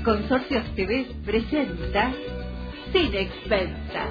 Consorcios TV presenta Sin Expensas.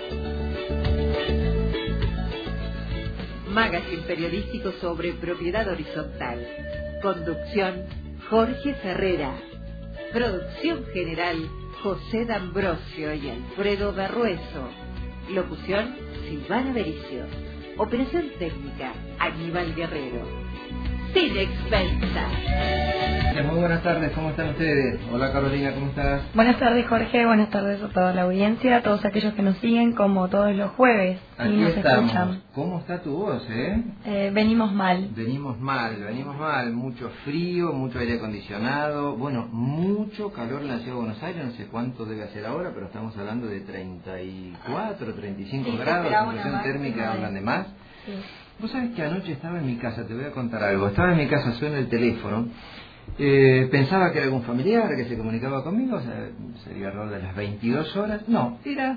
Magazine periodístico sobre propiedad horizontal. Conducción Jorge Ferrera. Producción general José D'Ambrosio y Alfredo Berrueso. Locución Silvana Bericio. Operación técnica Aníbal Guerrero. Sin Expensas. Muy buenas tardes, ¿cómo están ustedes? Hola Carolina, ¿cómo estás? Buenas tardes Jorge, buenas tardes a toda la audiencia, a todos aquellos que nos siguen como todos los jueves y Aquí nos estamos. escuchan. ¿Cómo está tu voz, Venimos mal. Venimos mal, mucho frío, mucho aire acondicionado, bueno, mucho calor en la ciudad de Buenos Aires, no sé cuánto debe hacer ahora, pero estamos hablando de 34, 35 grados, la sensación térmica hablan de más. Sí. Vos sabés que anoche estaba en mi casa, te voy a contar algo, estaba en mi casa, suena el teléfono. Pensaba que era algún familiar que se comunicaba conmigo, o sea, sería alrededor de las 22 horas. No, era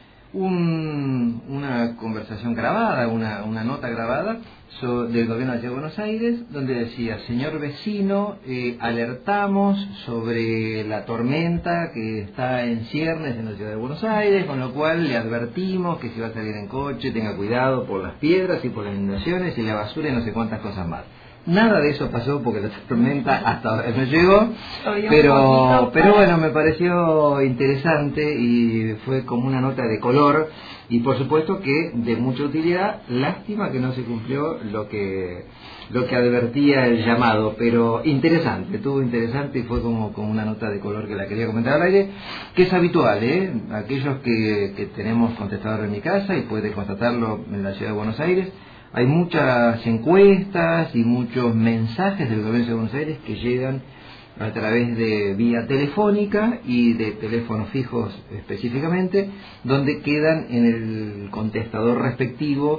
una conversación grabada, una nota grabada del gobierno de la Ciudad de Buenos Aires, donde decía: señor vecino, alertamos sobre la tormenta que está en ciernes en la Ciudad de Buenos Aires, con lo cual le advertimos que si va a salir en coche tenga cuidado por las piedras y por las inundaciones y la basura y no sé cuántas cosas más. Nada de eso pasó porque la tormenta hasta ahora no llegó, pero bueno, me pareció interesante y fue como una nota de color y por supuesto que de mucha utilidad. Lástima que no se cumplió lo que advertía el llamado, pero interesante, estuvo interesante y fue como una nota de color que la quería comentar al aire, que es habitual, aquellos que tenemos contestador en mi casa y puede constatarlo en la Ciudad de Buenos Aires. Hay muchas encuestas y muchos mensajes del gobierno de Buenos Aires que llegan a través de vía telefónica y de teléfonos fijos específicamente, donde quedan en el contestador respectivo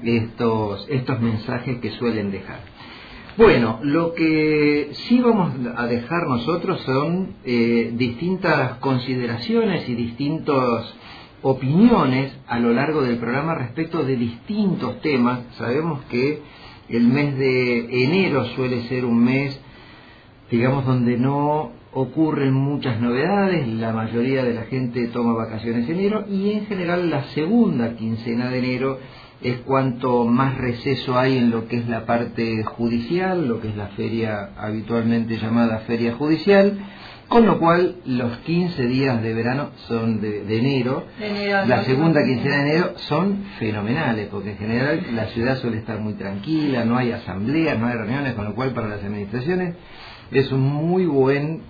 estos mensajes que suelen dejar. Bueno, lo que sí vamos a dejar nosotros son distintas consideraciones y distintos opiniones a lo largo del programa respecto de distintos temas. Sabemos que el mes de enero suele ser un mes, digamos, donde no ocurren muchas novedades, la mayoría de la gente toma vacaciones en enero y en general la segunda quincena de enero es cuanto más receso hay en lo que es la parte judicial, lo que es la feria habitualmente llamada feria judicial. Con lo cual, los 15 días de verano son de enero, la segunda quincena de enero son fenomenales, porque en general la ciudad suele estar muy tranquila, no hay asambleas, no hay reuniones, con lo cual para las administraciones es un muy buen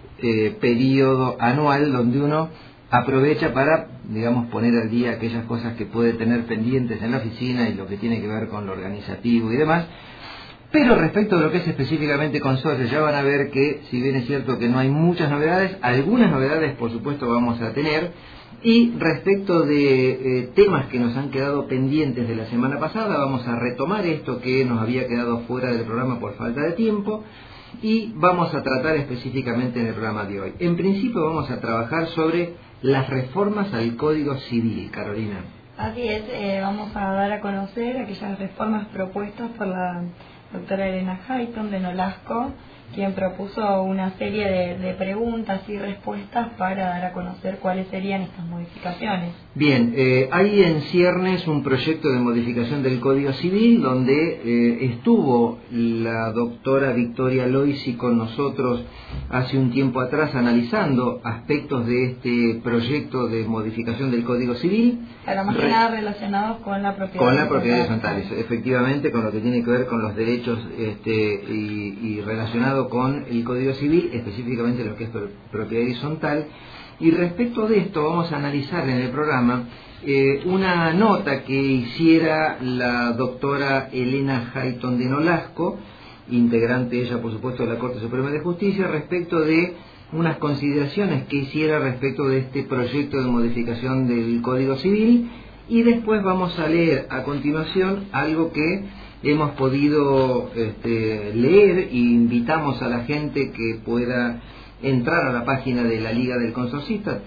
periodo anual donde uno aprovecha para, digamos, poner al día aquellas cosas que puede tener pendientes en la oficina y lo que tiene que ver con lo organizativo y demás. Pero respecto de lo que es específicamente consorcios, ya van a ver que, si bien es cierto que no hay muchas novedades, algunas novedades por supuesto vamos a tener. Y respecto de temas que nos han quedado pendientes de la semana pasada, vamos a retomar esto que nos había quedado fuera del programa por falta de tiempo y vamos a tratar específicamente en el programa de hoy. En principio vamos a trabajar sobre las reformas al Código Civil, Carolina. Así es, vamos a dar a conocer aquellas reformas propuestas por la doctora Elena Hayton de Nolasco, quien propuso una serie de preguntas y respuestas para dar a conocer cuáles serían estas modificaciones. Bien, hay en ciernes un proyecto de modificación del Código Civil donde estuvo la doctora Victoria Loisi con nosotros hace un tiempo atrás analizando aspectos de este proyecto de modificación del Código Civil. Para más que nada relacionados con la propiedad. Con la propiedad horizontal, efectivamente, con lo que tiene que ver con los derechos y relacionado con el Código Civil, específicamente lo que es propiedad horizontal. Y respecto de esto vamos a analizar en el programa una nota que hiciera la doctora Elena Hayton de Nolasco, integrante ella por supuesto de la Corte Suprema de Justicia, respecto de unas consideraciones que hiciera respecto de este proyecto de modificación del Código Civil. Y después vamos a leer a continuación algo que hemos podido leer e invitamos a la gente que pueda entrar a la página de la Liga del Consorcista,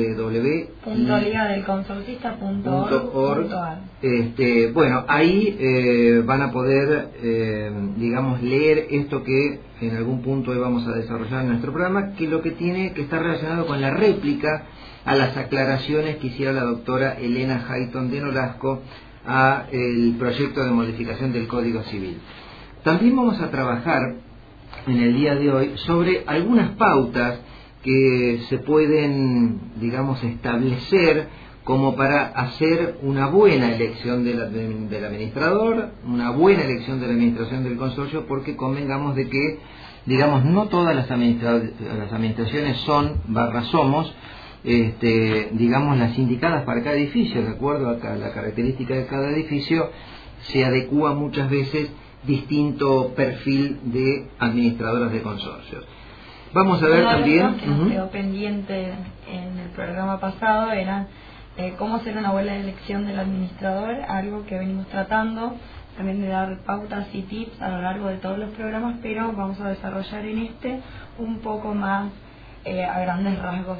www.ligadelconsorcista.org. Bueno, ahí van a poder, digamos, leer esto que en algún punto hoy vamos a desarrollar en nuestro programa, que lo que tiene que estar relacionado con la réplica a las aclaraciones que hiciera la doctora Elena Hayton de Nolasco a el proyecto de modificación del Código Civil. También vamos a trabajar en el día de hoy sobre algunas pautas que se pueden, digamos, establecer como para hacer una buena elección del administrador, una buena elección de la administración del consorcio, porque convengamos de que, digamos, no todas las administraciones somos, digamos, las indicadas para cada edificio. De acuerdo a la característica de cada edificio, se adecúa muchas veces distinto perfil de administradoras de consorcios. Vamos a ver también... que nos quedó pendiente en el programa pasado era cómo hacer una buena elección del administrador, algo que venimos tratando, también de dar pautas y tips a lo largo de todos los programas, pero vamos a desarrollar en un poco más a grandes rasgos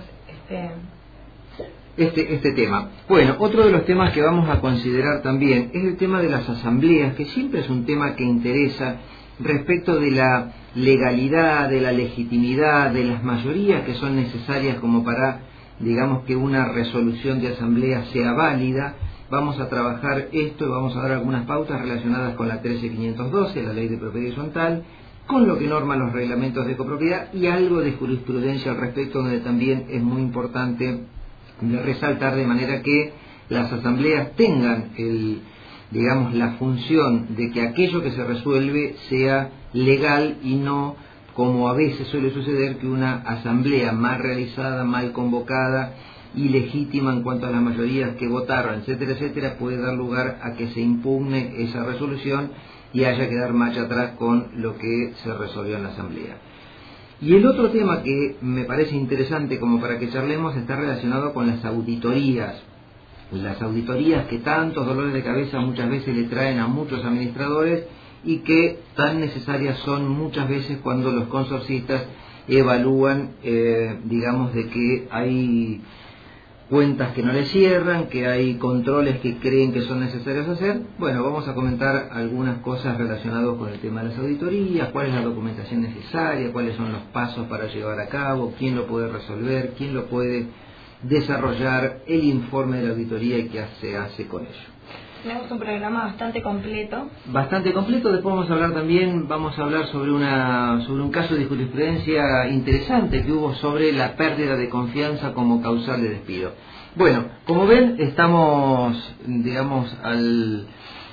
este tema. Bueno, otro de los temas que vamos a considerar también es el tema de las asambleas, que siempre es un tema que interesa respecto de la legalidad, de la legitimidad, de las mayorías que son necesarias como para, digamos, que una resolución de asamblea sea válida. Vamos a trabajar esto y vamos a dar algunas pautas relacionadas con la 13512, la ley de propiedad horizontal, con lo que norman los reglamentos de copropiedad y algo de jurisprudencia al respecto, donde también es muy importante de resaltar, de manera que las asambleas tengan digamos, la función de que aquello que se resuelve sea legal y no, como a veces suele suceder, que una asamblea mal realizada, mal convocada, ilegítima en cuanto a las mayorías que votaron, etcétera, etcétera, puede dar lugar a que se impugne esa resolución y haya que dar marcha atrás con lo que se resolvió en la asamblea. Y el otro tema que me parece interesante como para que charlemos está relacionado con las auditorías. Las auditorías que tantos dolores de cabeza muchas veces le traen a muchos administradores y que tan necesarias son muchas veces cuando los consorcistas evalúan, digamos, de que hay cuentas que no le cierran, que hay controles que creen que son necesarios hacer. Bueno, vamos a comentar algunas cosas relacionadas con el tema de las auditorías, cuál es la documentación necesaria, cuáles son los pasos para llevar a cabo, quién lo puede resolver, quién lo puede desarrollar, el informe de la auditoría y qué se hace con ello. Tenemos un programa bastante completo. Bastante completo. Después vamos a hablar sobre un caso de jurisprudencia interesante que hubo sobre la pérdida de confianza como causal de despido. Bueno, como ven, estamos, digamos, al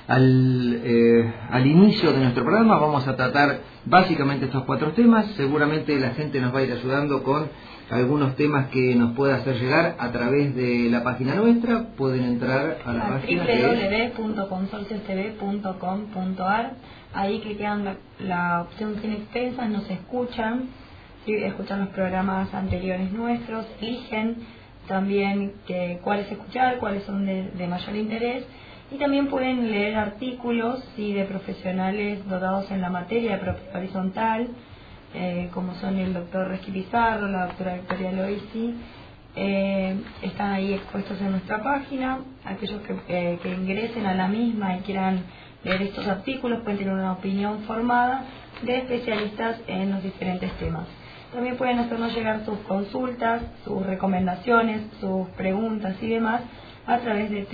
inicio de nuestro programa. Vamos a tratar básicamente estos 4 temas. Seguramente la gente nos va a ir ayudando con algunos temas que nos pueda hacer llegar a través de la página nuestra. Pueden entrar a la página www.consorciostv.com.ar. Ahí cliquean la opción sin expensas, nos escuchan, escuchan los programas anteriores nuestros, eligen también cuáles escuchar, cuáles son de mayor interés, y también pueden leer artículos de profesionales dotados en la materia de propiedad horizontal, como son el doctor Resqui Pizarro, la doctora Victoria Loisi. Están ahí expuestos en nuestra página. Aquellos que ingresen a la misma y quieran leer estos artículos pueden tener una opinión formada de especialistas en los diferentes temas. También pueden hacernos llegar sus consultas, sus recomendaciones, sus preguntas y demás a través de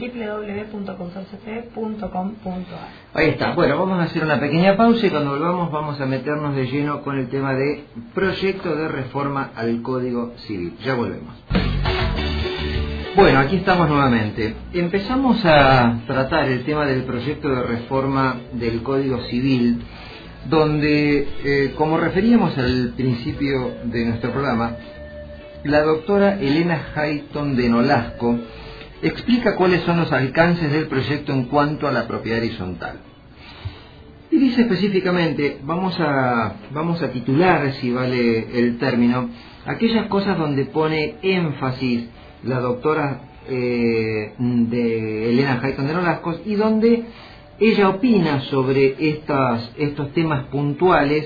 www.consorciostv.com.ar. Ahí está. Bueno, vamos a hacer una pequeña pausa y cuando volvamos vamos a meternos de lleno con el tema de proyecto de reforma al Código Civil. Ya volvemos. Bueno, aquí estamos nuevamente. Empezamos a tratar el tema del proyecto de reforma del Código Civil, donde, como referíamos al principio de nuestro programa, la doctora Elena Hayton de Nolasco explica cuáles son los alcances del proyecto en cuanto a la propiedad horizontal. Y dice específicamente, vamos a titular, si vale el término, aquellas cosas donde pone énfasis la doctora de Elena Hayton de Nolasco y donde ella opina sobre estos temas puntuales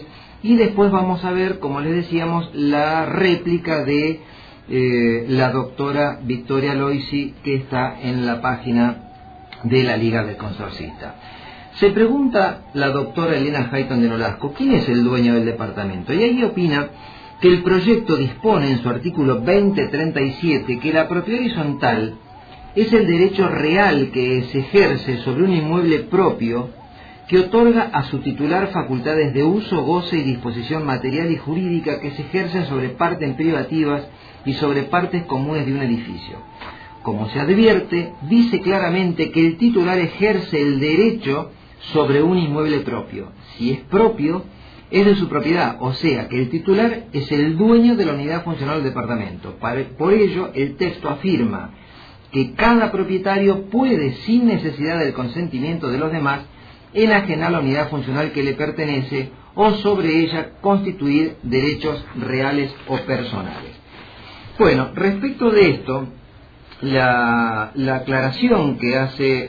y después vamos a ver, como les decíamos, la réplica de la doctora Victoria Loisi, que está en la página de la Liga del Consorcista. Se pregunta la doctora Elena Hayton de Nolasco, ¿quién es el dueño del departamento? Y ahí opina que el proyecto dispone en su artículo 2037 que la propiedad horizontal es el derecho real que se ejerce sobre un inmueble propio que otorga a su titular facultades de uso, goce y disposición material y jurídica que se ejercen sobre partes privativas y sobre partes comunes de un edificio. Como se advierte, dice claramente que el titular ejerce el derecho sobre un inmueble propio. Si es propio, es de su propiedad, o sea que el titular es el dueño de la unidad funcional del departamento. Por ello, el texto afirma que cada propietario puede, sin necesidad del consentimiento de los demás, enajenar la unidad funcional que le pertenece o sobre ella constituir derechos reales o personales. Bueno, respecto de esto, la aclaración que hace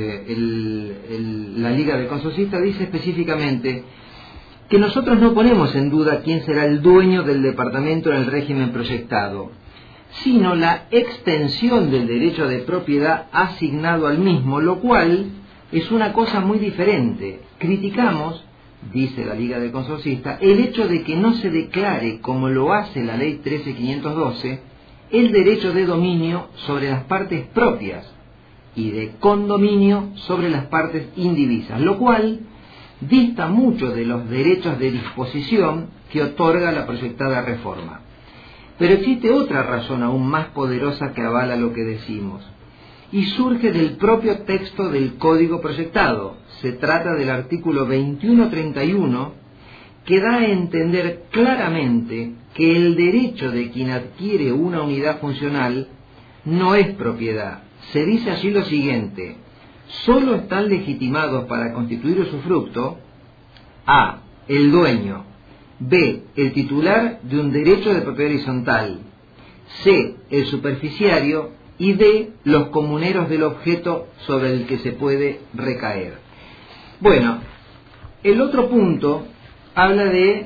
la Liga del Consorcista dice específicamente que nosotros no ponemos en duda quién será el dueño del departamento en el régimen proyectado, sino la extensión del derecho de propiedad asignado al mismo, lo cual es una cosa muy diferente. Criticamos, dice la Liga del Consorcista, el hecho de que no se declare, como lo hace la Ley 13.512, el derecho de dominio sobre las partes propias y de condominio sobre las partes indivisas, lo cual dista mucho de los derechos de disposición que otorga la proyectada reforma. Pero existe otra razón aún más poderosa que avala lo que decimos, y surge del propio texto del Código proyectado. Se trata del artículo 2131, que da a entender claramente que el derecho de quien adquiere una unidad funcional no es propiedad. Se dice allí lo siguiente: solo están legitimados para constituir usufructo a. el dueño, b. el titular de un derecho de propiedad horizontal, c. el superficiario y d. los comuneros del objeto sobre el que se puede recaer. Bueno, el otro punto habla de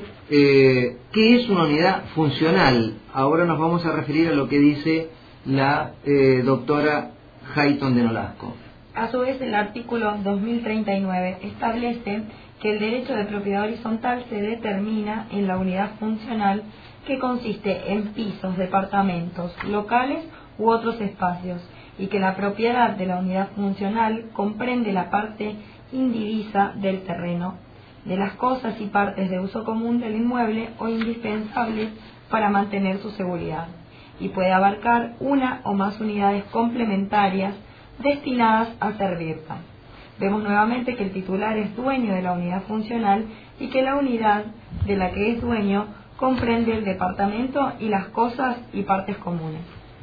qué es una unidad funcional. Ahora nos vamos a referir a lo que dice la doctora Hayton de Nolasco. A su vez, el artículo 2039 establece que el derecho de propiedad horizontal se determina en la unidad funcional, que consiste en pisos, departamentos, locales u otros espacios, y que la propiedad de la unidad funcional comprende la parte indivisa del terreno, de las cosas y partes de uso común del inmueble o indispensables para mantener su seguridad, y puede abarcar una o más unidades complementarias destinadas a servirla. Vemos nuevamente que el titular es dueño de la unidad funcional y que la unidad de la que es dueño comprende el departamento y las cosas y partes comunes.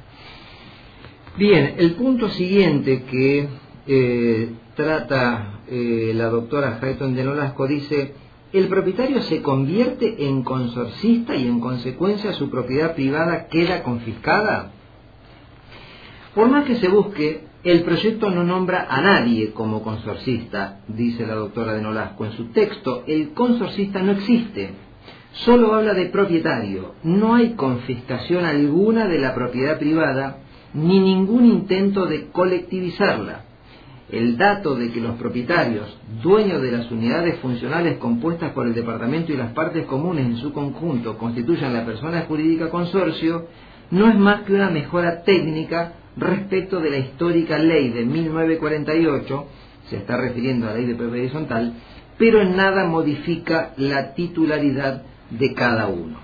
Bien, el punto siguiente que trata la doctora Hayton de Nolasco dice: el propietario se convierte en consorcista y en consecuencia su propiedad privada queda confiscada. Por más que se busque, el proyecto no nombra a nadie como consorcista, dice la doctora de Nolasco. En su texto, el consorcista no existe, solo habla de propietario. No hay confiscación alguna de la propiedad privada, ni ningún intento de colectivizarla. El dato de que los propietarios, dueños de las unidades funcionales compuestas por el departamento y las partes comunes en su conjunto, constituyan la persona jurídica consorcio, no es más que una mejora técnica respecto de la histórica ley de 1948, se está refiriendo a la ley de propiedad horizontal, pero en nada modifica la titularidad de cada uno.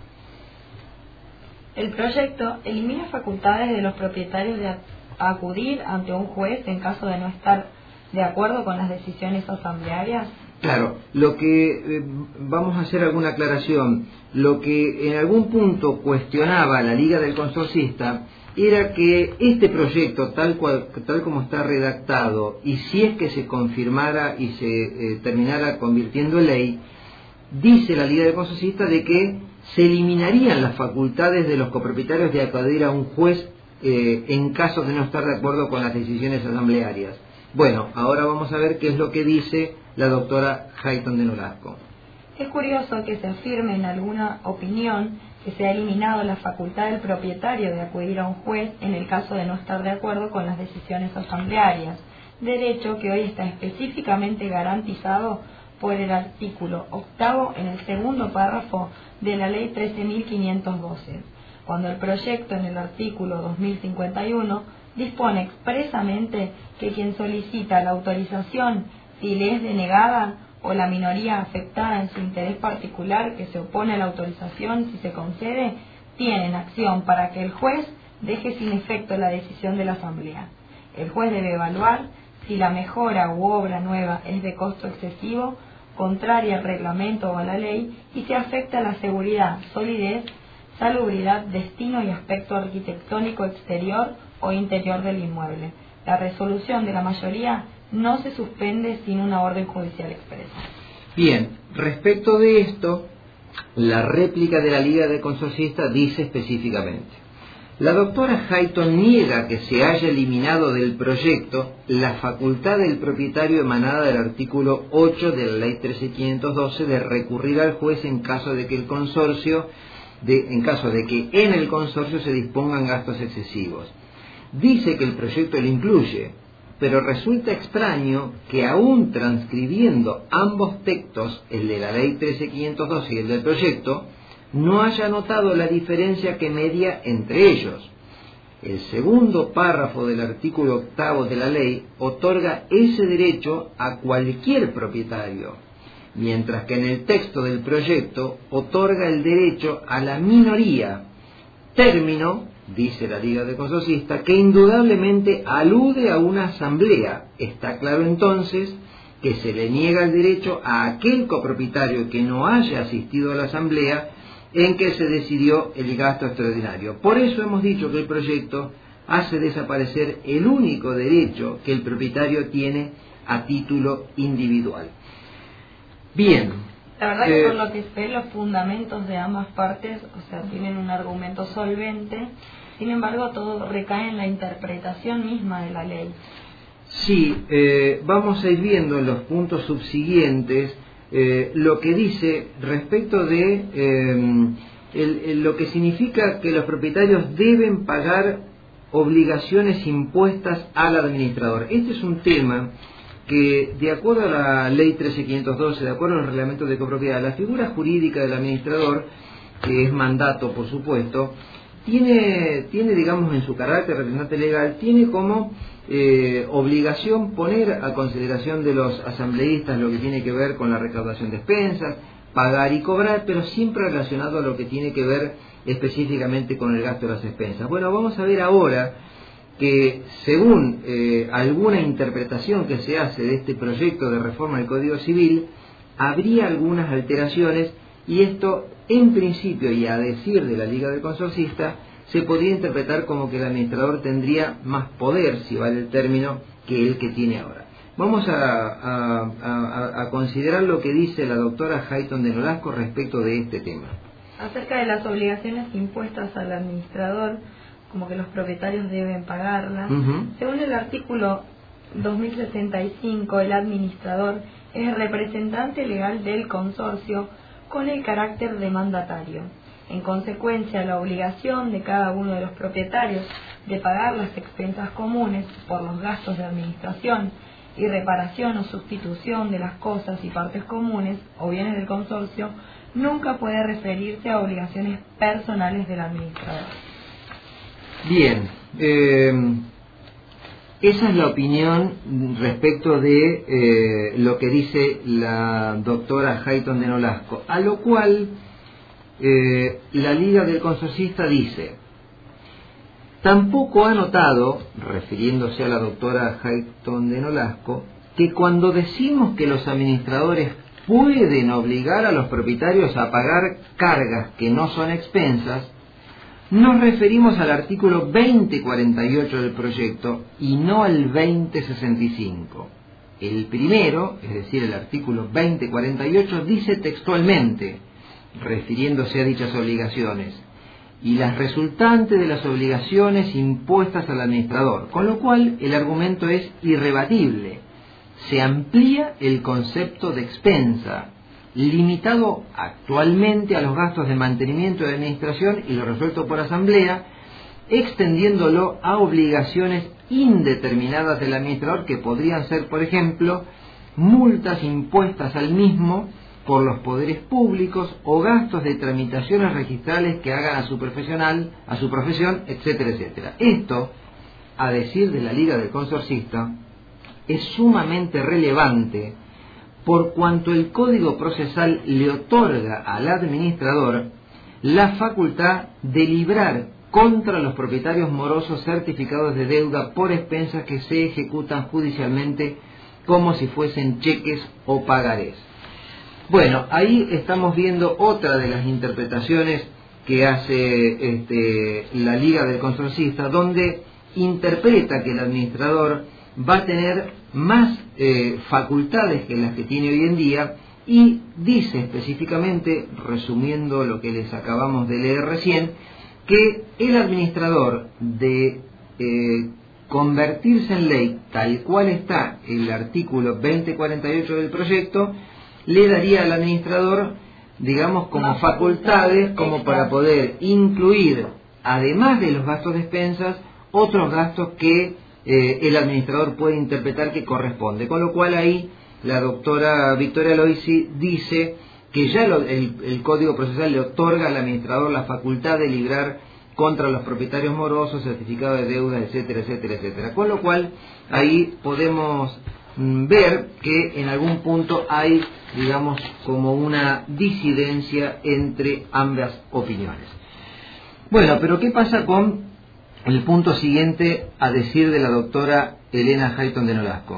El proyecto elimina facultades de los propietarios de acudir ante un juez en caso de no estar de acuerdo con las decisiones asamblearias. Claro, lo que vamos a hacer alguna aclaración. Lo que en algún punto cuestionaba la Liga del Consorcista era que este proyecto, tal como está redactado, y si es que se confirmara y se terminara convirtiendo en ley, dice la Liga del Consorcista de que se eliminarían las facultades de los copropietarios de acudir a un juez en caso de no estar de acuerdo con las decisiones asamblearias. Bueno, ahora vamos a ver qué es lo que dice la doctora Hayton de Nolasco. Es curioso que se afirme en alguna opinión que se ha eliminado la facultad del propietario de acudir a un juez en el caso de no estar de acuerdo con las decisiones asamblearias, derecho que hoy está específicamente garantizado por el artículo 8 en el segundo párrafo de la Ley 13.512, cuando el proyecto en el artículo 2051 dispone expresamente que quien solicita la autorización, si le es denegada, o la minoría afectada en su interés particular que se opone a la autorización si se concede, tienen acción para que el juez deje sin efecto la decisión de la Asamblea. El juez debe evaluar si la mejora u obra nueva es de costo excesivo, contraria al reglamento o a la ley, y si afecta a la seguridad, solidez, salubridad, destino y aspecto arquitectónico exterior o interior del inmueble. La resolución de la mayoría no se suspende sin una orden judicial expresa. Bien, respecto de esto, la réplica de la Liga de Consorcistas dice específicamente: la doctora Hayton niega que se haya eliminado del proyecto la facultad del propietario emanada del artículo 8 de la Ley 13.512 de recurrir al juez en caso de que en el consorcio se dispongan gastos excesivos. Dice que el proyecto lo incluye, pero resulta extraño que aún transcribiendo ambos textos, el de la Ley 13.512 y el del proyecto, no haya notado la diferencia que media entre ellos. El segundo párrafo del artículo 8 de la ley otorga ese derecho a cualquier propietario, mientras que en el texto del proyecto otorga el derecho a la minoría, término, dice la Liga de Consorcistas, que indudablemente alude a una asamblea. Está claro entonces que se le niega el derecho a aquel copropietario que no haya asistido a la asamblea en que se decidió el gasto extraordinario. Por eso hemos dicho que el proyecto hace desaparecer el único derecho que el propietario tiene a título individual. Bien. La verdad que por lo que sé, los fundamentos de ambas partes, o sea, tienen un argumento solvente. Sin embargo, todo recae en la interpretación misma de la ley. Sí, vamos a ir viendo en los puntos subsiguientes lo que dice respecto de lo que significa que los propietarios deben pagar obligaciones impuestas al administrador. Este es un tema que, de acuerdo a la Ley 13.512, de acuerdo a los reglamentos de copropiedad, la figura jurídica del administrador, que es mandato, por supuesto, tiene, digamos, en su carácter representante legal, tiene como obligación poner a consideración de los asambleístas lo que tiene que ver con la recaudación de expensas, pagar y cobrar, pero siempre relacionado a lo que tiene que ver específicamente con el gasto de las expensas. Bueno, vamos a ver ahora que según alguna interpretación que se hace de este proyecto de reforma del Código Civil, habría algunas alteraciones, y esto en principio, y a decir de la Liga de Consorcistas, se podría interpretar como que el administrador tendría más poder, si vale el término, que el que tiene ahora. Vamos a considerar lo que dice la doctora Hayton de Nolasco respecto de este tema. Acerca de las obligaciones impuestas al administrador, como que los propietarios deben pagarlas. Según el artículo 2065, el administrador es el representante legal del consorcio con el carácter de mandatario. En consecuencia, la obligación de cada uno de los propietarios de pagar las expensas comunes por los gastos de administración y reparación o sustitución de las cosas y partes comunes o bienes del consorcio nunca puede referirse a obligaciones personales del administrador. Bien, esa es la opinión respecto de lo que dice la doctora Hayton de Nolasco, a lo cual la Liga del Consorcista dice: tampoco ha notado, refiriéndose a la doctora Hayton de Nolasco, que cuando decimos que los administradores pueden obligar a los propietarios a pagar cargas que no son expensas, nos referimos al artículo 2048 del proyecto y no al 2065. El primero, es decir, el artículo 2048, dice textualmente, refiriéndose a dichas obligaciones: y las resultantes de las obligaciones impuestas al administrador, con lo cual el argumento es irrebatible. Se amplía el concepto de expensa, limitado actualmente a los gastos de mantenimiento y de administración y lo resuelto por asamblea, extendiéndolo a obligaciones indeterminadas del administrador que podrían ser, por ejemplo, multas impuestas al mismo por los poderes públicos o gastos de tramitaciones registrales que hagan a su profesión, etcétera, etcétera. Esto, a decir de la Liga del Consorcista, es sumamente relevante por cuanto el Código Procesal le otorga al administrador la facultad de librar contra los propietarios morosos certificados de deuda por expensas que se ejecutan judicialmente como si fuesen cheques o pagarés. Bueno, ahí estamos viendo otra de las interpretaciones que hace la Liga del Consorcista, donde interpreta que el administrador va a tener más facultades que las que tiene hoy en día y dice específicamente, resumiendo lo que les acabamos de leer recién, que el administrador de convertirse en ley, tal cual está el artículo 2048 del proyecto, le daría al administrador, digamos, como facultades, como para poder incluir, además de los gastos de expensas, otros gastos que el administrador puede interpretar que corresponde. Con lo cual ahí la doctora Victoria Loisi dice que ya el Código Procesal le otorga al administrador la facultad de librar contra los propietarios morosos, certificados de deuda, etcétera, etcétera, etcétera. Con lo cual ahí podemos ver que en algún punto hay, digamos, como una disidencia entre ambas opiniones. Bueno, pero ¿qué pasa con el punto siguiente a decir de la doctora Elena Hayton de Nolasco?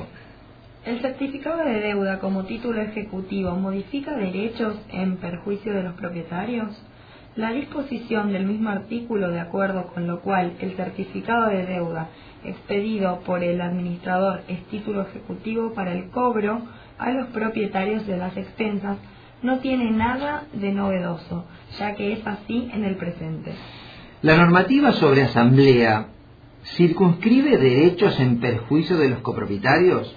El certificado de deuda como título ejecutivo modifica derechos en perjuicio de los propietarios. La disposición del mismo artículo, de acuerdo con lo cual el certificado de deuda expedido por el administrador es título ejecutivo para el cobro a los propietarios de las expensas, no tiene nada de novedoso, ya que es así en el presente. La normativa sobre asamblea circunscribe derechos en perjuicio de los copropietarios.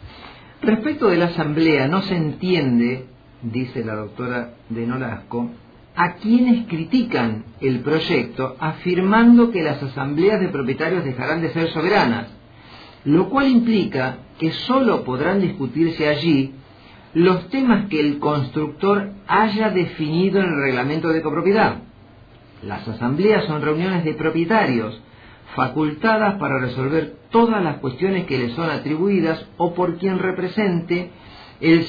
Respecto de la asamblea no se entiende, dice la doctora de Nolasco, a quienes critican el proyecto afirmando que las asambleas de propietarios dejarán de ser soberanas, lo cual implica que sólo podrán discutirse allí los temas que el constructor haya definido en el reglamento de copropiedad. Las asambleas son reuniones de propietarios facultadas para resolver todas las cuestiones que les son atribuidas o por quien represente el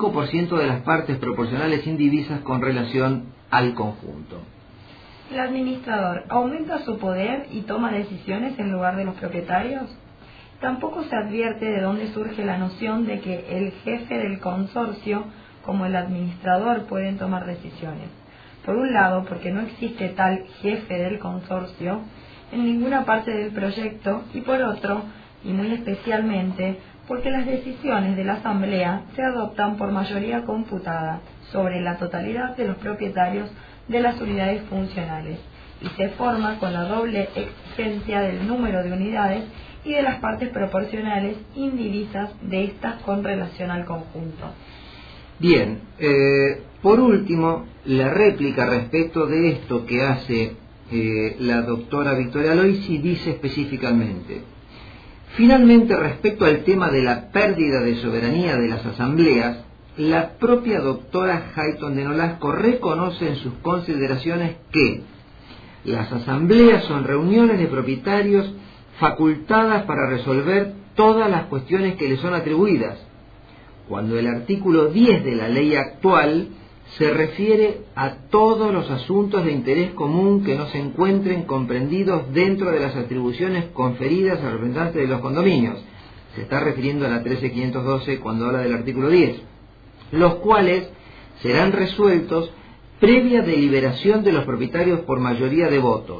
5% de las partes proporcionales indivisas con relación al conjunto. ¿El administrador aumenta su poder y toma decisiones en lugar de los propietarios? Tampoco se advierte de dónde surge la noción de que el jefe del consorcio, como el administrador, pueden tomar decisiones. Por un lado, porque no existe tal jefe del consorcio en ninguna parte del proyecto, y por otro, y muy especialmente, porque las decisiones de la asamblea se adoptan por mayoría computada sobre la totalidad de los propietarios de las unidades funcionales y se forma con la doble exigencia del número de unidades y de las partes proporcionales indivisas de estas con relación al conjunto. Bien, por último, la réplica respecto de esto que hace la doctora Victoria Loisi dice específicamente: finalmente, respecto al tema de la pérdida de soberanía de las asambleas, la propia doctora Hayton de Nolasco reconoce en sus consideraciones que las asambleas son reuniones de propietarios facultadas para resolver todas las cuestiones que les son atribuidas, cuando el artículo 10 de la ley actual se refiere a todos los asuntos de interés común que no se encuentren comprendidos dentro de las atribuciones conferidas a representantes de los condominios. Se está refiriendo a la 13.512 cuando habla del artículo 10, los cuales serán resueltos previa deliberación de los propietarios por mayoría de votos.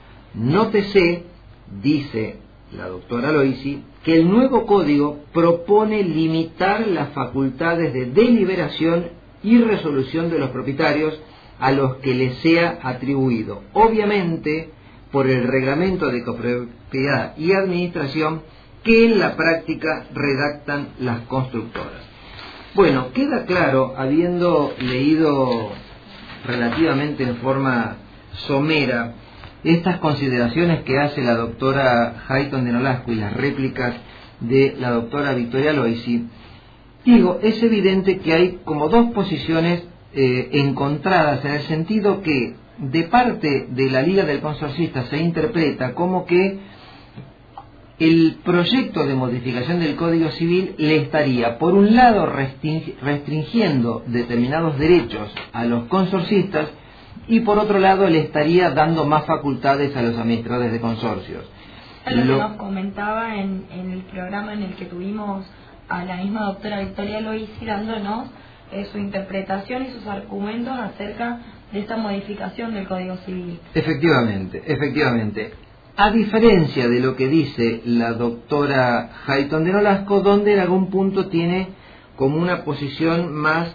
Nótese, dice la doctora Loisi, que el nuevo código propone limitar las facultades de deliberación y resolución de los propietarios a los que les sea atribuido, obviamente por el reglamento de copropiedad y administración que en la práctica redactan las constructoras. Bueno, queda claro, habiendo leído relativamente en forma somera estas consideraciones que hace la doctora Hayton de Nolasco y las réplicas de la doctora Victoria Loisi, digo, es evidente que hay como dos posiciones encontradas, en el sentido que de parte de la Liga del Consorcista se interpreta como que el proyecto de modificación del Código Civil le estaría, por un lado, restringiendo determinados derechos a los consorcistas y, por otro lado, le estaría dando más facultades a los administradores de consorcios. Es lo que nos comentaba en el programa en el que tuvimos a la misma doctora Victoria Loisi dándonos su interpretación y sus argumentos acerca de esta modificación del Código Civil. Efectivamente, efectivamente. A diferencia de lo que dice la doctora Hayton de Nolasco, donde en algún punto tiene como una posición más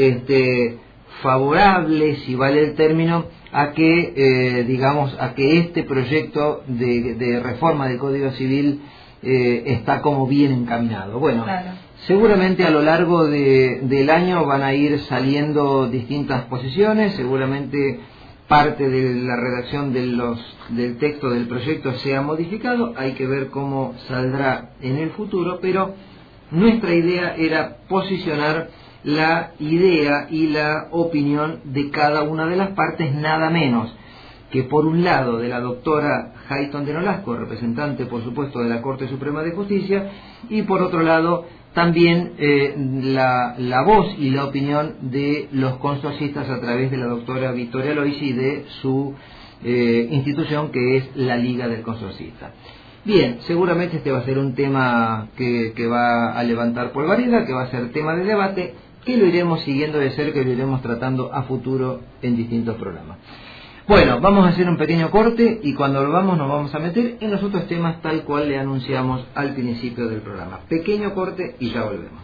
favorable, si vale el término, a que a que este proyecto de reforma del Código Civil está como bien encaminado. Bueno, claro. Seguramente a lo largo del año van a ir saliendo distintas posiciones, seguramente parte de la redacción del texto del proyecto sea modificado, hay que ver cómo saldrá en el futuro, pero nuestra idea era posicionar la idea y la opinión de cada una de las partes, nada menos que por un lado de la doctora Hayton de Nolasco, representante por supuesto de la Corte Suprema de Justicia, y por otro lado también la voz y la opinión de los consorcistas a través de la doctora Victoria Loisi y de su institución, que es la Liga del Consorcista. Bien, seguramente este va a ser un tema que va a levantar polvareda, que va a ser tema de debate, que lo iremos siguiendo de cerca y lo iremos tratando a futuro en distintos programas. Bueno, vamos a hacer un pequeño corte y cuando volvamos nos vamos a meter en los otros temas tal cual le anunciamos al principio del programa. Pequeño corte y ya volvemos.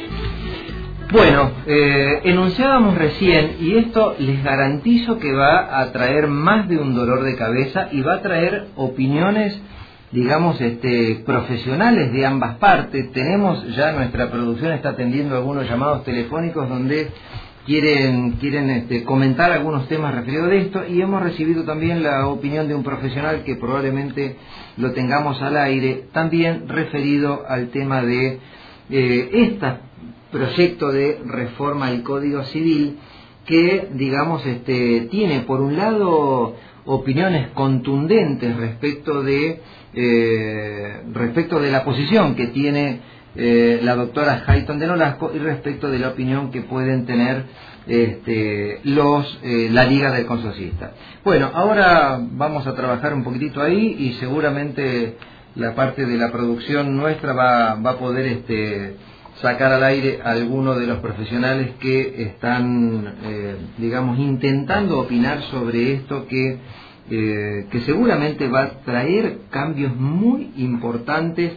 Bueno, enunciábamos recién, y esto les garantizo que va a traer más de un dolor de cabeza y va a traer opiniones, digamos, profesionales de ambas partes. Tenemos ya, nuestra producción está atendiendo algunos llamados telefónicos donde quieren comentar algunos temas referidos a esto, y hemos recibido también la opinión de un profesional que probablemente lo tengamos al aire, también referido al tema de este proyecto de reforma al Código Civil, que digamos tiene por un lado opiniones contundentes respecto de la posición que tiene la doctora Hayton de Nolasco y respecto de la opinión que pueden tener la Liga del Consorcista. Bueno, ahora vamos a trabajar un poquitito ahí y seguramente la parte de la producción nuestra va a poder sacar al aire a algunos de los profesionales que están intentando opinar sobre esto que seguramente va a traer cambios muy importantes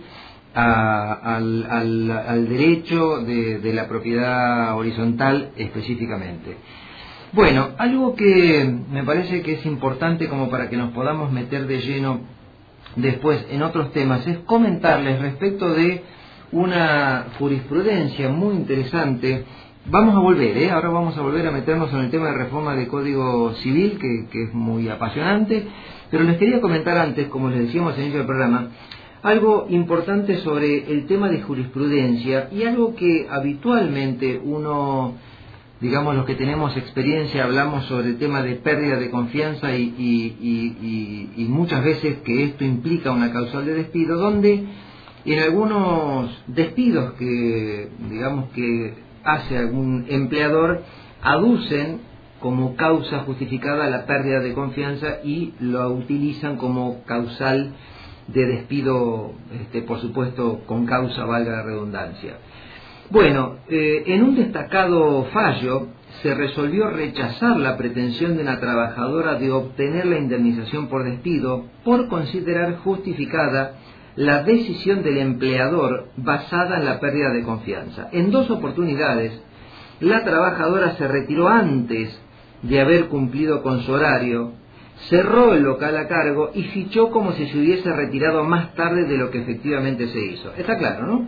al derecho de la propiedad horizontal específicamente. Bueno, algo que me parece que es importante como para que nos podamos meter de lleno después en otros temas es comentarles respecto de una jurisprudencia muy interesante. Vamos a volver, ahora vamos a volver a meternos en el tema de reforma del Código Civil, que es muy apasionante, pero les quería comentar antes, como les decíamos al inicio del programa, algo importante sobre el tema de jurisprudencia y algo que habitualmente uno, digamos los que tenemos experiencia, hablamos sobre el tema de pérdida de confianza y muchas veces que esto implica una causal de despido, donde en algunos despidos que digamos que hace algún empleador aducen como causa justificada la pérdida de confianza y lo utilizan como causal de despido, por supuesto, con causa, valga la redundancia. Bueno, en un destacado fallo se resolvió rechazar la pretensión de una trabajadora de obtener la indemnización por despido por considerar justificada la decisión del empleador basada en la pérdida de confianza. En dos oportunidades, la trabajadora se retiró antes de haber cumplido con su horario, cerró el local a cargo y fichó como si se hubiese retirado más tarde de lo que efectivamente se hizo. Está claro, ¿no?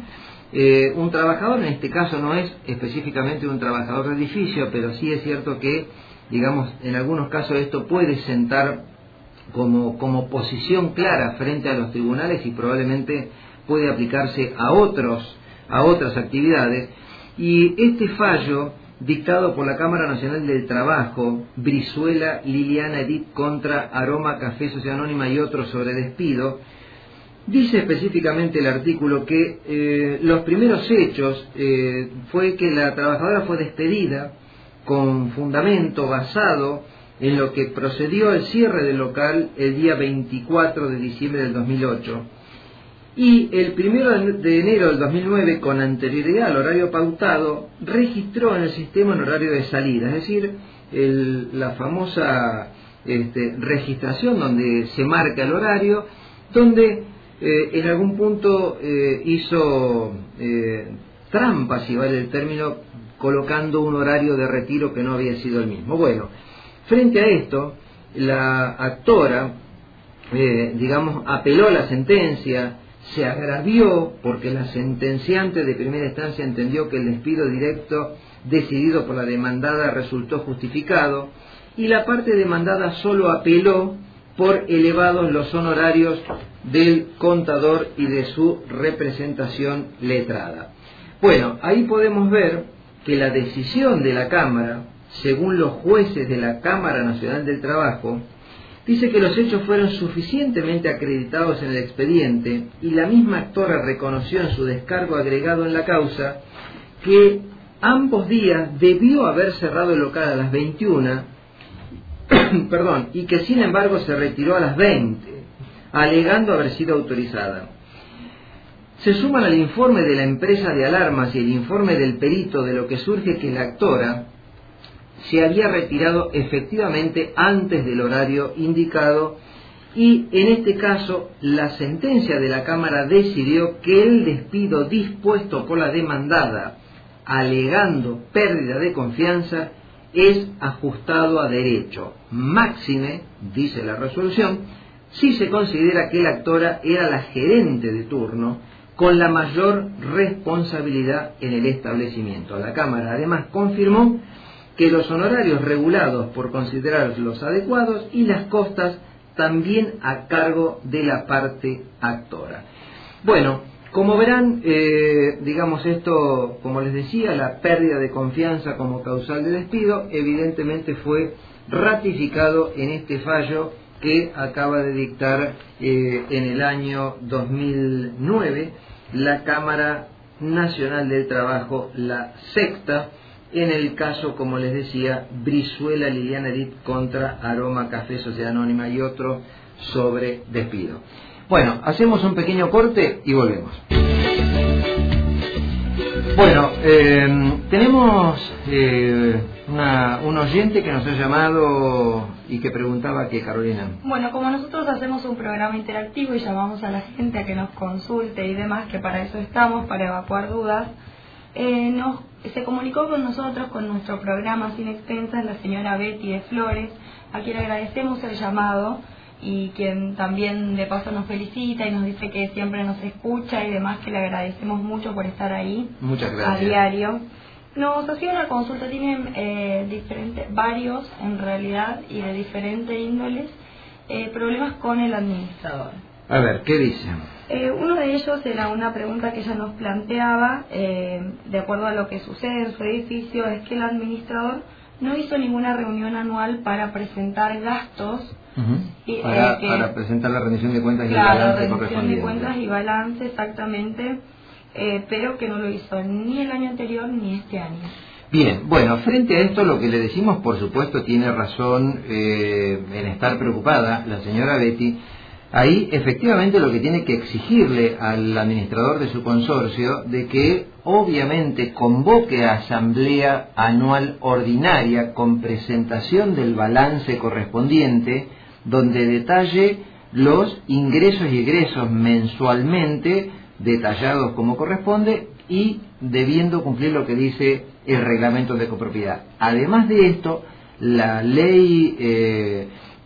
un trabajador, en este caso no es específicamente un trabajador de edificio, pero sí es cierto que, digamos, en algunos casos esto puede sentar como posición clara frente a los tribunales y probablemente puede aplicarse a otras actividades. Y este fallo, dictado por la Cámara Nacional del Trabajo, Brizuela, Liliana Edith contra Aroma Café Sociedad Anónima y otros sobre despido, dice específicamente el artículo que los primeros hechos fue que la trabajadora fue despedida con fundamento basado en lo que procedió al cierre del local el día 24 de diciembre del 2008. Y el 1 de enero del 2009, con anterioridad al horario pautado, registró en el sistema un horario de salida, es decir, la famosa registración donde se marca el horario, donde en algún punto hizo trampa, si vale el término, colocando un horario de retiro que no había sido el mismo. Bueno, frente a esto, la actora, apeló la sentencia, se agravió porque la sentenciante de primera instancia entendió que el despido directo decidido por la demandada resultó justificado y la parte demandada solo apeló por elevados los honorarios del contador y de su representación letrada. Bueno, ahí podemos ver que la decisión de la Cámara, según los jueces de la Cámara Nacional del Trabajo, dice que los hechos fueron suficientemente acreditados en el expediente y la misma actora reconoció en su descargo agregado en la causa que ambos días debió haber cerrado el local a las 21, y que sin embargo se retiró a las 20, alegando haber sido autorizada. Se suman al informe de la empresa de alarmas y el informe del perito, de lo que surge que la actora se había retirado efectivamente antes del horario indicado y en este caso la sentencia de la Cámara decidió que el despido dispuesto por la demandada alegando pérdida de confianza es ajustado a derecho, máxime, dice la resolución, si se considera que la actora era la gerente de turno con la mayor responsabilidad en el establecimiento. La Cámara además confirmó que los honorarios regulados por considerarlos adecuados y las costas también a cargo de la parte actora. Bueno, como verán, esto, como les decía, la pérdida de confianza como causal de despido evidentemente fue ratificado en este fallo que acaba de dictar en el año 2009 la Cámara Nacional del Trabajo, la sexta, en el caso, como les decía, Brizuela, Liliana Edith contra Aroma Café Sociedad Anónima y otro sobre despido. Bueno, hacemos un pequeño corte y volvemos. Bueno, tenemos un oyente que nos ha llamado y que preguntaba que Carolina. Bueno, como nosotros hacemos un programa interactivo y llamamos a la gente a que nos consulte y demás, que para eso estamos, para evacuar dudas, se comunicó con nosotros, con nuestro programa Sin Extensas, la señora Betty de Flores, a quien agradecemos el llamado y quien también de paso nos felicita y nos dice que siempre nos escucha y demás, que le agradecemos mucho por estar ahí. Muchas gracias. A diario. Nos hacía una consulta, tienen varios en realidad y de diferentes índoles, problemas con el administrador. A ver, ¿qué dice? Uno de ellos era una pregunta que ella nos planteaba, de acuerdo a lo que sucede en su edificio, es que el administrador no hizo ninguna reunión anual para presentar gastos. Para presentar la rendición de cuentas y el balance correspondiente. Rendición de cuentas y balance, exactamente, pero que no lo hizo ni el año anterior ni este año. Bien, bueno, frente a esto lo que le decimos, por supuesto, tiene razón en estar preocupada la señora Betty. Ahí efectivamente lo que tiene que exigirle al administrador de su consorcio de que obviamente convoque a asamblea anual ordinaria con presentación del balance correspondiente donde detalle los ingresos y egresos mensualmente detallados como corresponde y debiendo cumplir lo que dice el reglamento de copropiedad. Además de esto, la ley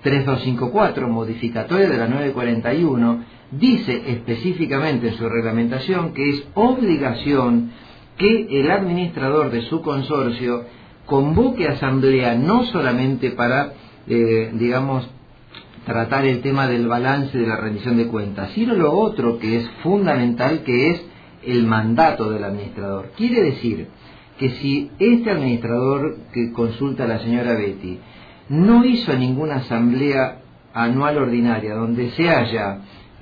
3254, modificatoria de la 941, dice específicamente en su reglamentación que es obligación que el administrador de su consorcio convoque asamblea no solamente para, digamos, tratar el tema del balance de la rendición de cuentas, sino lo otro que es fundamental, que es el mandato del administrador. Quiere decir que si este administrador que consulta a la señora Betty no hizo ninguna asamblea anual ordinaria donde se haya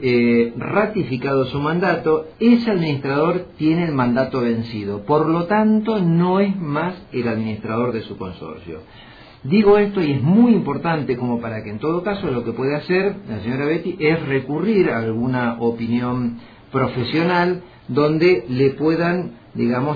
ratificado su mandato, ese administrador tiene el mandato vencido, por lo tanto no es más el administrador de su consorcio. Digo esto y es muy importante como para que en todo caso lo que puede hacer la señora Betty es recurrir a alguna opinión profesional donde le puedan, digamos,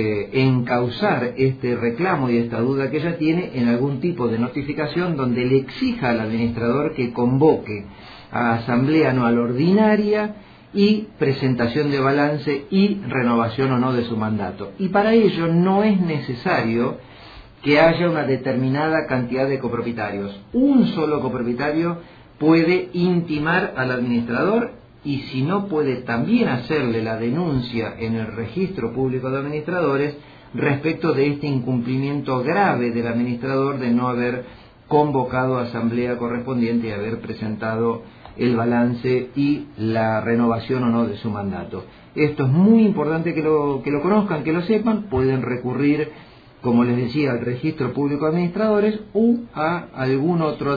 encauzar este reclamo y esta duda que ella tiene en algún tipo de notificación donde le exija al administrador que convoque a asamblea anual ordinaria y presentación de balance y renovación o no de su mandato. Y para ello no es necesario que haya una determinada cantidad de copropietarios. Un solo copropietario puede intimar al administrador y si no puede también hacerle la denuncia en el registro público de administradores respecto de este incumplimiento grave del administrador de no haber convocado a asamblea correspondiente y haber presentado el balance y la renovación o no de su mandato. Esto es muy importante que lo conozcan, que lo sepan. Pueden recurrir, como les decía, al registro público de administradores o a algún otro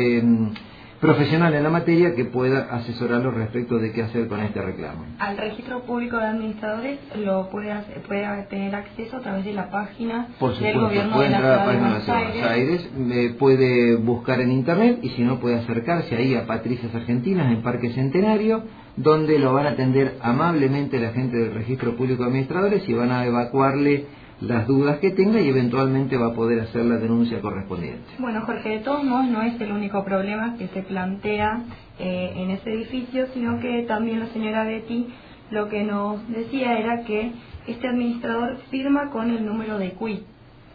profesional en la materia que pueda asesorarlos respecto de qué hacer con este reclamo. Al registro público de administradores lo puede tener acceso a través de la página del gobierno de la ciudad de Buenos Aires. Puede buscar en internet y si no puede acercarse ahí a Patricias Argentinas en Parque Centenario, donde lo van a atender amablemente la gente del registro público de administradores y van a evacuarle las dudas que tenga y eventualmente va a poder hacer la denuncia correspondiente. Bueno, Jorge, de todos modos no es el único problema que se plantea en ese edificio, sino que también la señora Betty lo que nos decía era que este administrador firma con el número de quit.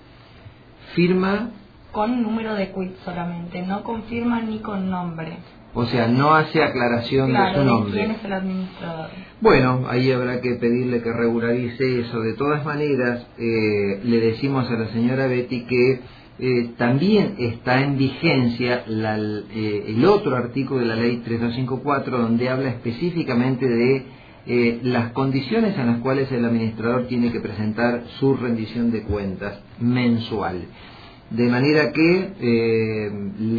¿Firma? Con número de quit solamente, no confirma ni con nombre. O sea, no hace aclaración de su nombre. ¿Quién es el administrador? Bueno, ahí habrá que pedirle que regularice eso. De todas maneras, le decimos a la señora Betty que también está en vigencia el otro artículo de la ley 3254, donde habla específicamente de las condiciones en las cuales el administrador tiene que presentar su rendición de cuentas mensual. De manera que,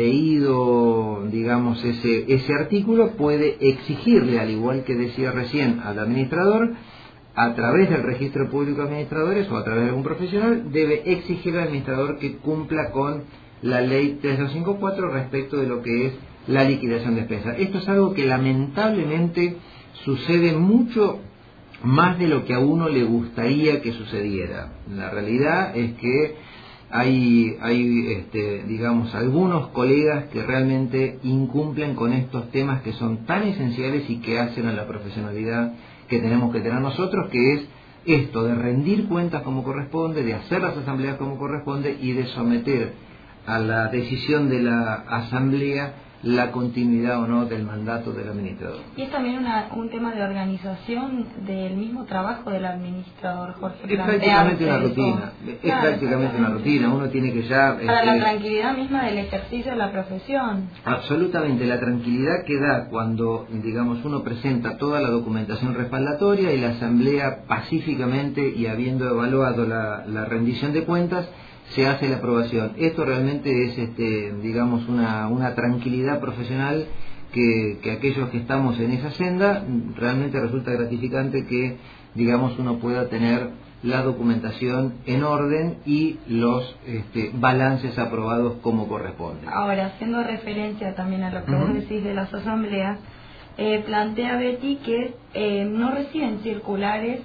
leído, digamos, ese artículo, puede exigirle, al igual que decía recién, al administrador, a través del registro público de administradores o a través de algún profesional, debe exigir al administrador que cumpla con la ley 3254 respecto de lo que es la liquidación de despesas. Esto es algo que lamentablemente sucede mucho más de lo que a uno le gustaría que sucediera. La realidad es que hay digamos, algunos colegas que realmente incumplen con estos temas que son tan esenciales y que hacen a la profesionalidad que tenemos que tener nosotros, que es esto de rendir cuentas como corresponde, de hacer las asambleas como corresponde y de someter a la decisión de la asamblea la continuidad o no del mandato del administrador. Y es también un tema de organización del mismo trabajo del administrador, Jorge. Es prácticamente una rutina, una rutina, uno tiene que ya... Para la tranquilidad misma del ejercicio de la profesión. Absolutamente, la tranquilidad que da cuando, digamos, uno presenta toda la documentación respaldatoria y la asamblea pacíficamente y habiendo evaluado la rendición de cuentas, se hace la aprobación. Esto realmente es, digamos, una tranquilidad profesional que aquellos que estamos en esa senda realmente resulta gratificante que, digamos, uno pueda tener la documentación en orden y los balances aprobados como corresponde. Ahora, haciendo referencia también a lo que vos decís de las asambleas, plantea Betty que no reciben circulares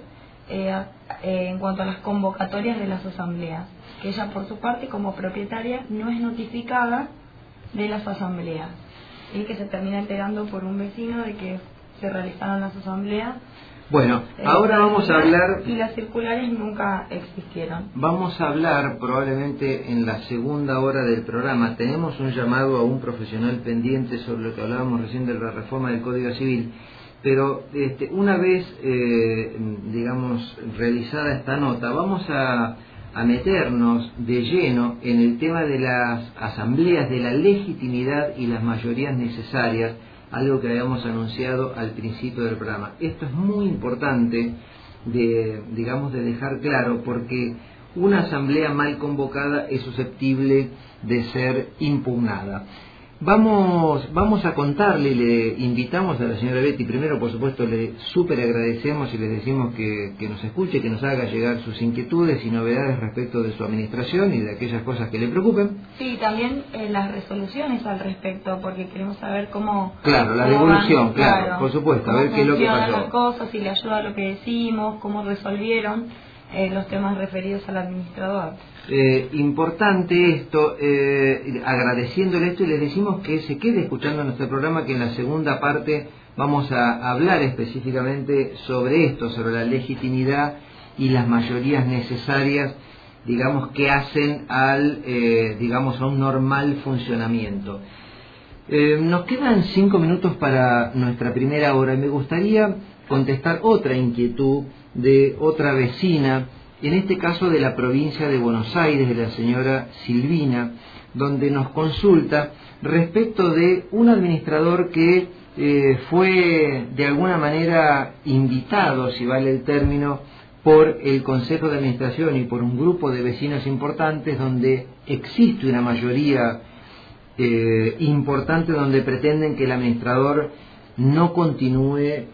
en cuanto a las convocatorias de las asambleas, que ella por su parte como propietaria no es notificada de las asambleas y que se termina enterando por un vecino de que se realizaron las asambleas Bueno, ahora vamos a hablar... Y las circulares nunca existieron. Vamos a hablar probablemente en la segunda hora del programa. Tenemos un llamado a un profesional pendiente sobre lo que hablábamos recién de la reforma del Código Civil. Pero una vez, digamos, realizada esta nota, vamos a meternos de lleno en el tema de las asambleas, de la legitimidad y las mayorías necesarias, algo que habíamos anunciado al principio del programa. Esto es muy importante de dejar claro, porque una asamblea mal convocada es susceptible de ser impugnada. Vamos a contarle, le invitamos a la señora Betty, primero por supuesto le súper agradecemos y le decimos que nos escuche, que nos haga llegar sus inquietudes y novedades respecto de su administración y de aquellas cosas que le preocupen. Sí, también las resoluciones al respecto, porque queremos saber cómo... Claro, la devolución, claro, por supuesto, a ver qué es lo que pasó. Las cosas, si le ayuda a lo que decimos, cómo resolvieron los temas referidos al administrador. Importante esto, agradeciéndole esto, y les decimos que se quede escuchando nuestro programa, que en la segunda parte vamos a hablar específicamente sobre esto, sobre la legitimidad y las mayorías necesarias, digamos, que hacen al, a un normal funcionamiento. Nos quedan 5 minutos para nuestra primera hora y me gustaría contestar otra inquietud de otra vecina, en este caso de la provincia de Buenos Aires, de la señora Silvina, donde nos consulta respecto de un administrador que fue de alguna manera invitado, si vale el término, por el Consejo de Administración y por un grupo de vecinos importantes, donde existe una mayoría importante, donde pretenden que el administrador no continúe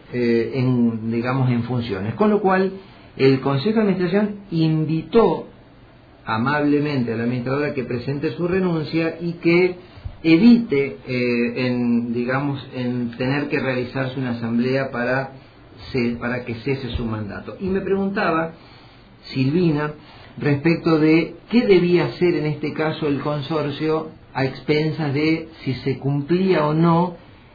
en funciones, con lo cual el Consejo de Administración invitó amablemente al administrador a que presente su renuncia y que evite en tener que realizarse una asamblea para que cese su mandato. Y me preguntaba Silvina respecto de qué debía hacer en este caso el consorcio a expensas de si se cumplía o no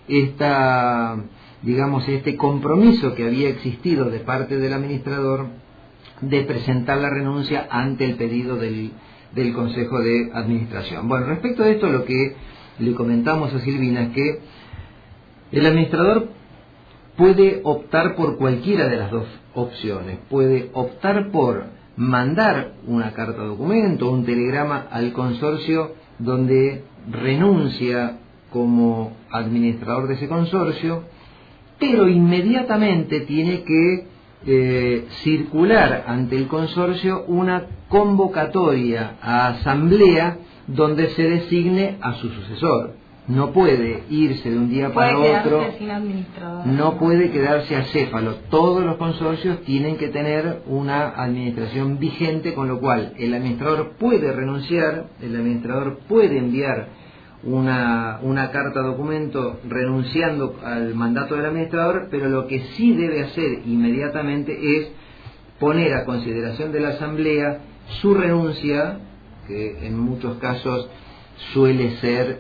este compromiso que había existido de parte del administrador de presentar la renuncia ante el pedido del Consejo de Administración. Bueno, respecto a esto, lo que le comentamos a Silvina es que el administrador puede optar por cualquiera de las dos opciones. Puede optar por mandar una carta documento, un telegrama al consorcio donde renuncia como administrador de ese consorcio, pero inmediatamente tiene que circular ante el consorcio una convocatoria a asamblea donde se designe a su sucesor. No puede irse de un día para otro, no puede quedarse acéfalo. Todos los consorcios tienen que tener una administración vigente, con lo cual el administrador puede renunciar, el administrador puede enviar una carta documento renunciando al mandato del administrador, pero lo que sí debe hacer inmediatamente es poner a consideración de la asamblea su renuncia, que en muchos casos suele ser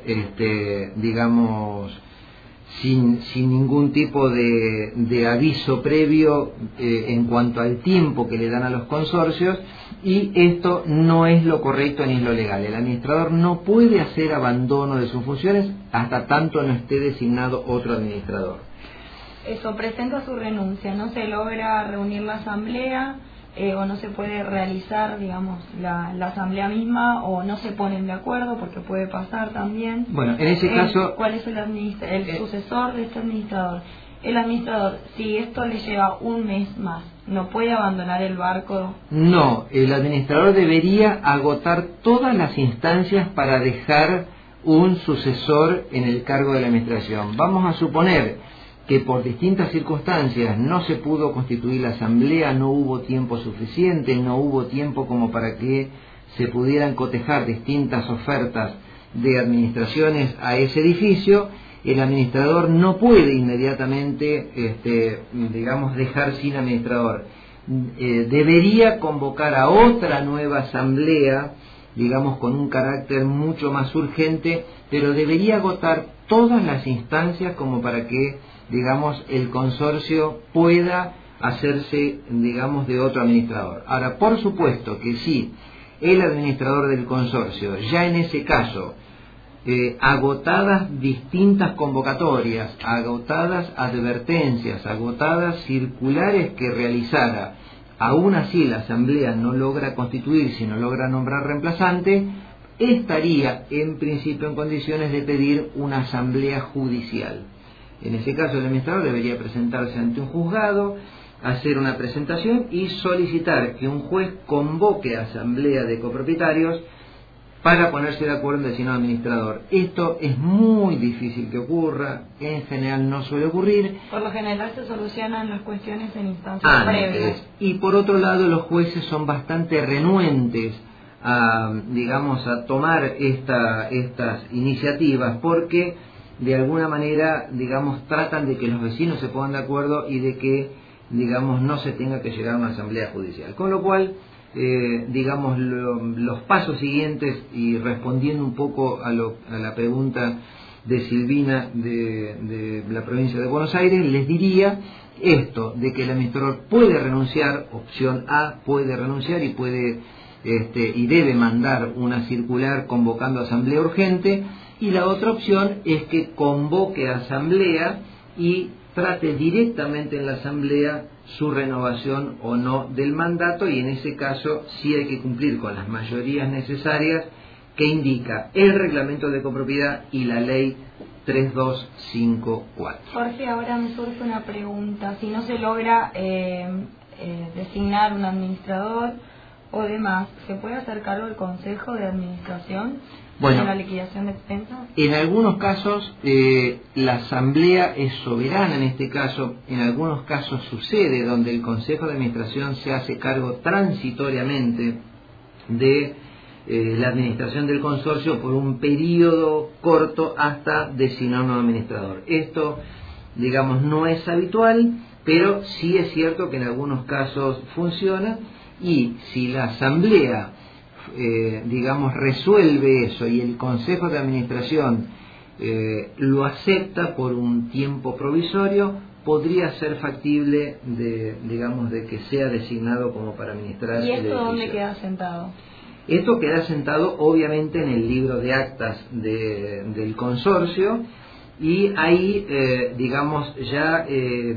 sin ningún tipo de aviso previo en cuanto al tiempo que le dan a los consorcios, y esto no es lo correcto ni es lo legal. El administrador no puede hacer abandono de sus funciones hasta tanto no esté designado otro administrador. Eso, presenta su renuncia, no se logra reunir la asamblea o no se puede realizar, la asamblea misma, o no se ponen de acuerdo, porque puede pasar también. Bueno, en ese caso... ¿Cuál es el sucesor de este administrador? El administrador, si esto le lleva un mes más, ¿no puede abandonar el barco? No, el administrador debería agotar todas las instancias para dejar un sucesor en el cargo de la administración. Vamos a suponer que por distintas circunstancias no se pudo constituir la asamblea, no hubo tiempo suficiente, no hubo tiempo como para que se pudieran cotejar distintas ofertas de administraciones a ese edificio. El administrador no puede inmediatamente, dejar sin administrador. Debería convocar a otra nueva asamblea, con un carácter mucho más urgente, pero debería agotar todas las instancias como para que, el consorcio pueda hacerse, digamos, de otro administrador. Ahora, por supuesto que si el administrador del consorcio, ya en ese caso, agotadas distintas convocatorias, agotadas advertencias, agotadas circulares que realizara, aún así la asamblea no logra constituirse, no logra nombrar reemplazante, estaría en principio en condiciones de pedir una asamblea judicial. En ese caso el administrador debería presentarse ante un juzgado, hacer una presentación y solicitar que un juez convoque a asamblea de copropietarios para ponerse de acuerdo en designar administrador. Esto es muy difícil que ocurra, en general no suele ocurrir. Por lo general se solucionan las cuestiones en instancias previas. Y por otro lado, los jueces son bastante renuentes a, digamos, a tomar estas iniciativas, porque de alguna manera, digamos, tratan de que los vecinos se pongan de acuerdo y de que, digamos, no se tenga que llegar a una asamblea judicial. Con lo cual, digamos, los pasos siguientes, y respondiendo un poco a la pregunta de Silvina de la provincia de Buenos Aires, les diría esto, de que el administrador puede renunciar, opción A, puede renunciar y puede y debe mandar una circular convocando a asamblea urgente, y la otra opción es que convoque a asamblea y trate directamente en la asamblea su renovación o no del mandato, y en ese caso sí hay que cumplir con las mayorías necesarias que indica el reglamento de copropiedad y la ley 3254. Jorge, ahora me surge una pregunta. Si no se logra designar un administrador o demás, ¿se puede hacer cargo el consejo de administración en la liquidación de expensas? En algunos casos la asamblea es soberana. En este caso, en algunos casos sucede donde el consejo de administración se hace cargo transitoriamente de la administración del consorcio por un periodo corto hasta designar un nuevo administrador. Esto, digamos, no es habitual, pero sí es cierto que en algunos casos funciona, y si la asamblea digamos, resuelve eso y el consejo de administración lo acepta por un tiempo provisorio, podría ser factible digamos, de que sea designado como para administrar el edificio. ¿Y esto dónde queda sentado? Esto queda sentado obviamente en el libro de actas del consorcio, y ahí digamos ya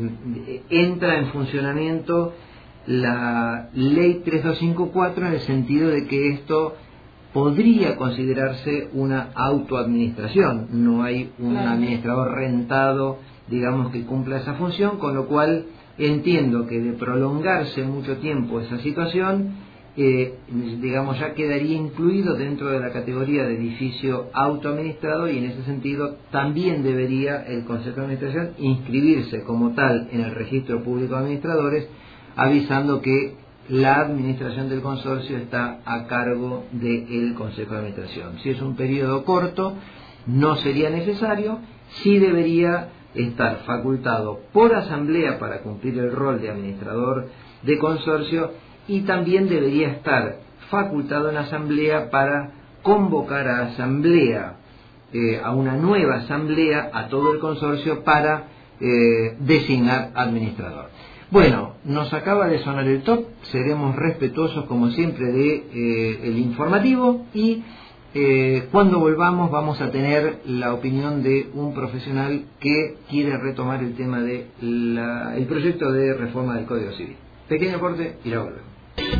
entra en funcionamiento la ley 3254, en el sentido de que esto podría considerarse una autoadministración. No hay un administrador rentado, digamos, que cumpla esa función, con lo cual entiendo que de prolongarse mucho tiempo esa situación, digamos, ya quedaría incluido dentro de la categoría de edificio autoadministrado, y en ese sentido también debería el Consejo de Administración inscribirse como tal en el Registro Público de Administradores, avisando que la administración del consorcio está a cargo del Consejo de Administración. Si es un periodo corto, no sería necesario, sí debería estar facultado por asamblea para cumplir el rol de administrador de consorcio, y también debería estar facultado en asamblea para convocar a asamblea, a una nueva asamblea, a todo el consorcio para designar administrador. Bueno, nos acaba de sonar el top, seremos respetuosos como siempre de el informativo, y cuando volvamos vamos a tener la opinión de un profesional que quiere retomar el tema de el proyecto de reforma del Código Civil. Pequeño corte y la volvemos.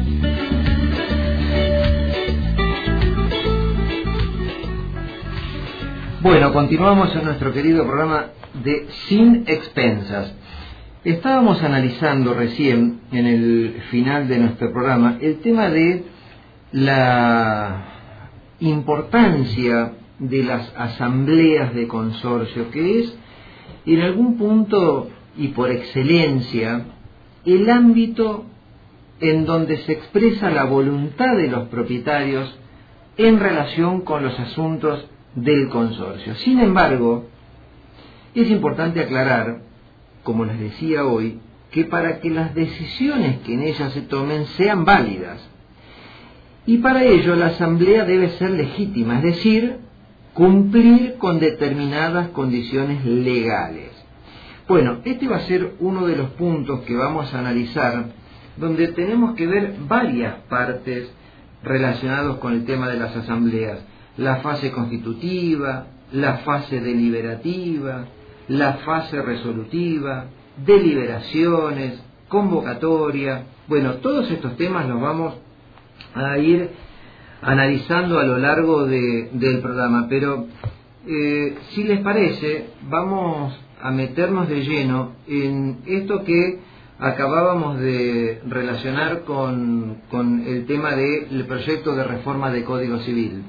Bueno, continuamos en nuestro querido programa de Sin Expensas. Estábamos analizando recién, en el final de nuestro programa, el tema de la importancia de las asambleas de consorcio, que es, en algún punto y por excelencia, el ámbito en donde se expresa la voluntad de los propietarios en relación con los asuntos del consorcio. Sin embargo, es importante aclarar, como les decía hoy, que para que las decisiones que en ellas se tomen sean válidas, y para ello la asamblea debe ser legítima, es decir, cumplir con determinadas condiciones legales. Bueno, este va a ser uno de los puntos que vamos a analizar, donde tenemos que ver varias partes relacionadas con el tema de las asambleas. La fase constitutiva, la fase deliberativa, la fase resolutiva, deliberaciones, convocatoria. Bueno, todos estos temas los vamos a ir analizando a lo largo del programa, pero si les parece, vamos a meternos de lleno en esto que acabábamos de relacionar con el tema del proyecto de reforma de Código Civil.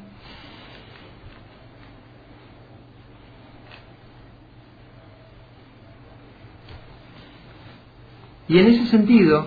Y en ese sentido,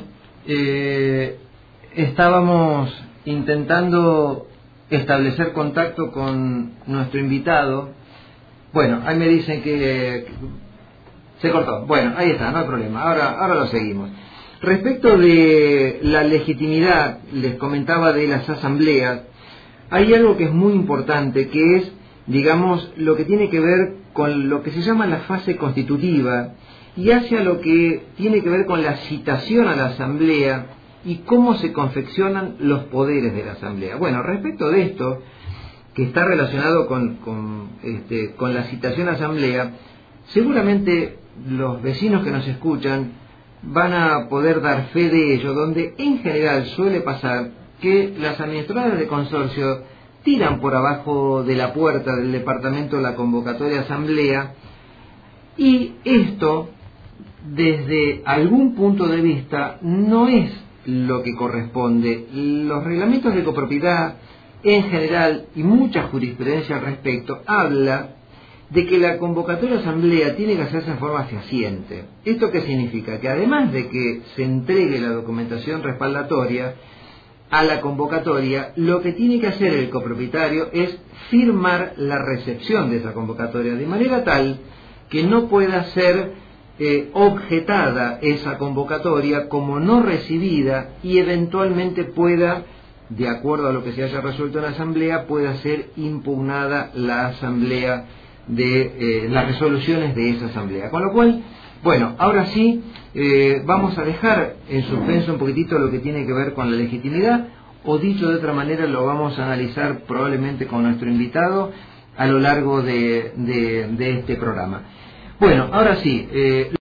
estábamos intentando establecer contacto con nuestro invitado. Bueno, ahí me dicen que se cortó. Bueno, ahí está, no hay problema. Ahora lo seguimos. Respecto de la legitimidad, les comentaba de las asambleas, hay algo que es muy importante, que es, digamos, lo que tiene que ver con lo que se llama la fase constitutiva, y hacia lo que tiene que ver con la citación a la asamblea y cómo se confeccionan los poderes de la asamblea. Bueno, respecto de esto, que está relacionado con la citación a asamblea, seguramente los vecinos que nos escuchan van a poder dar fe de ello, donde en general suele pasar que las administradoras de consorcio tiran por abajo de la puerta del departamento la convocatoria a asamblea, y esto, desde algún punto de vista, no es lo que corresponde. Los reglamentos de copropiedad en general y mucha jurisprudencia al respecto habla de que la convocatoria a asamblea tiene que hacerse en forma fehaciente. ¿Esto qué significa? Que además de que se entregue la documentación respaldatoria a la convocatoria, lo que tiene que hacer el copropietario es firmar la recepción de esa convocatoria, de manera tal que no pueda ser objetada esa convocatoria como no recibida, y eventualmente pueda, de acuerdo a lo que se haya resuelto en la asamblea, pueda ser impugnada la asamblea de las resoluciones de esa asamblea. Con lo cual, bueno, ahora sí vamos a dejar en suspenso un poquitito lo que tiene que ver con la legitimidad, o dicho de otra manera, lo vamos a analizar probablemente con nuestro invitado a lo largo de este programa. Bueno, ahora sí,